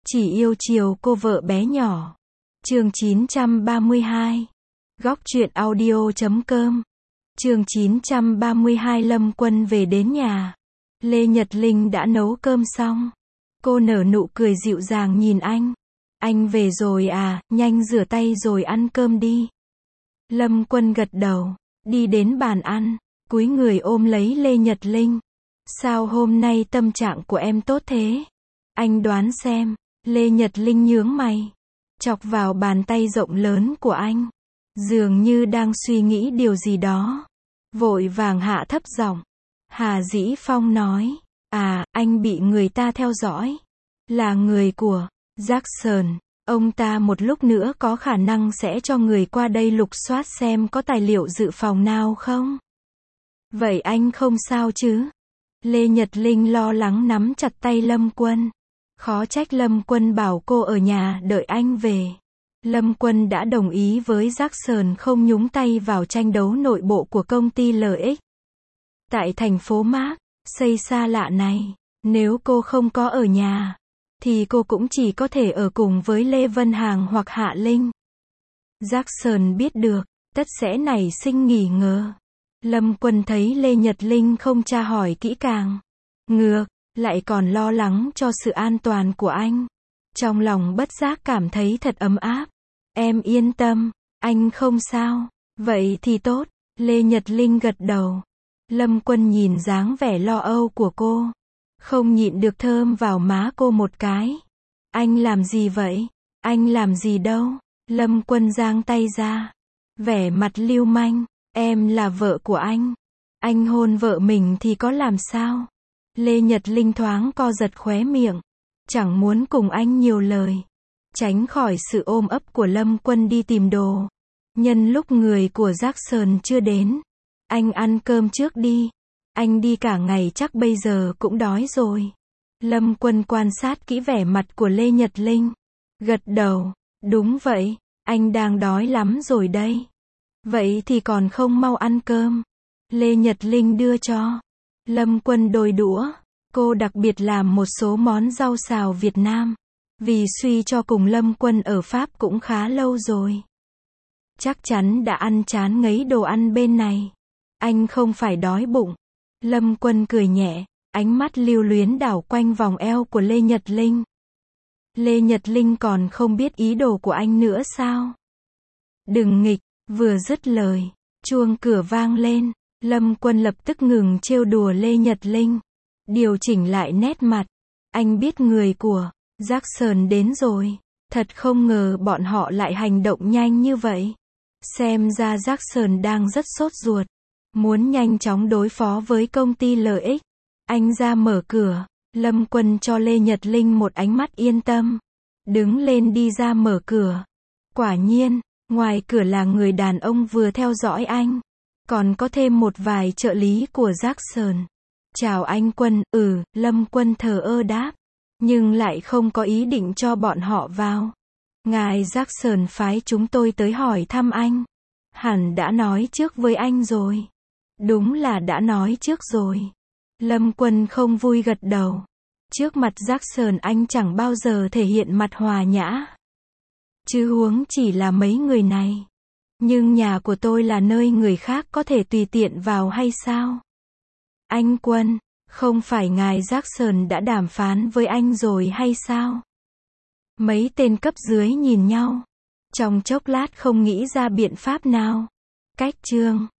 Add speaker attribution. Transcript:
Speaker 1: Chỉ yêu chiều cô vợ bé nhỏ. Chương 932. Góc truyện audio.com. Chương 932 Lâm Quân về đến nhà. Lê Nhật Linh đã nấu cơm xong. Cô nở nụ cười dịu dàng nhìn anh. Anh về rồi à, nhanh rửa tay rồi ăn cơm đi. Lâm Quân gật đầu, đi đến bàn ăn, cúi người ôm lấy Lê Nhật Linh. Sao hôm nay tâm trạng của em tốt thế? Anh đoán xem. Lê Nhật Linh nhướng mày, chọc vào bàn tay rộng lớn của anh. Dường như đang suy nghĩ điều gì đó. Vội vàng hạ thấp giọng. Hà Dĩ Phong nói, anh bị người ta theo dõi. Là người của Jackson. Ông ta một lúc nữa có khả năng sẽ cho người qua đây lục soát xem có tài liệu dự phòng nào không. Vậy anh không sao chứ? Lê Nhật Linh lo lắng nắm chặt tay Lâm Quân. Khó trách Lâm Quân bảo cô ở nhà đợi anh về. Lâm Quân đã đồng ý với Jackson không nhúng tay vào tranh đấu nội bộ của công ty LX. Tại thành phố Mark, xây xa lạ này, nếu cô không có ở nhà, thì cô cũng chỉ có thể ở cùng với Lê Vân Hằng hoặc Hạ Linh. Jackson biết được, tất sẽ nảy sinh nghi ngờ. Lâm Quân thấy Lê Nhật Linh không tra hỏi kỹ càng, ngược lại còn lo lắng cho sự an toàn của anh. Trong lòng bất giác cảm thấy thật ấm áp. Em yên tâm, anh không sao. Vậy thì tốt. Lê Nhật Linh gật đầu. Lâm Quân nhìn dáng vẻ lo âu của cô, không nhịn được thơm vào má cô một cái. Anh làm gì vậy? Anh làm gì đâu? Lâm Quân giang tay ra, vẻ mặt lưu manh. Em là vợ của anh. Anh hôn vợ mình thì có làm sao? Lê Nhật Linh thoáng co giật khóe miệng, chẳng muốn cùng anh nhiều lời, tránh khỏi sự ôm ấp của Lâm Quân đi tìm đồ. Nhân lúc người của Jackson chưa đến, anh ăn cơm trước đi. Anh đi cả ngày chắc bây giờ cũng đói rồi. Lâm Quân quan sát kỹ vẻ mặt của Lê Nhật Linh, gật đầu, đúng vậy, anh đang đói lắm rồi đây. Vậy thì còn không mau ăn cơm. Lê Nhật Linh đưa cho Lâm Quân đôi đũa. Cô đặc biệt làm một số món rau xào Việt Nam, vì suy cho cùng Lâm Quân ở Pháp cũng khá lâu rồi. Chắc chắn đã ăn chán ngấy đồ ăn bên này. Anh không phải đói bụng. Lâm Quân cười nhẹ, ánh mắt lưu luyến đảo quanh vòng eo của Lê Nhật Linh. Lê Nhật Linh còn không biết ý đồ của anh nữa sao? Đừng nghịch. Vừa dứt lời, chuông cửa vang lên. Lâm Quân lập tức ngừng trêu đùa Lê Nhật Linh, điều chỉnh lại nét mặt. Anh biết người của Jackson đến rồi. Thật không ngờ bọn họ lại hành động nhanh như vậy. Xem ra Jackson đang rất sốt ruột, muốn nhanh chóng đối phó với công ty LX. Anh ra mở cửa. Lâm Quân cho Lê Nhật Linh một ánh mắt yên tâm, đứng lên đi ra mở cửa. Quả nhiên, ngoài cửa là người đàn ông vừa theo dõi anh, còn có thêm một vài trợ lý của Jackson. Chào anh Quân. Lâm Quân thờ ơ đáp, nhưng lại không có ý định cho bọn họ vào. Ngài Jackson phái chúng tôi tới hỏi thăm anh. Hẳn đã nói trước với anh rồi. Đúng là đã nói trước rồi. Lâm Quân không vui gật đầu. Trước mặt Jackson anh chẳng bao giờ thể hiện mặt hòa nhã, chứ huống chỉ là mấy người này. Nhưng nhà của tôi là nơi người khác có thể tùy tiện vào hay sao? Anh Quân, không phải ngài Jackson đã đàm phán với anh rồi hay sao? Mấy tên cấp dưới nhìn nhau, trong chốc lát không nghĩ ra biện pháp nào. Cách chương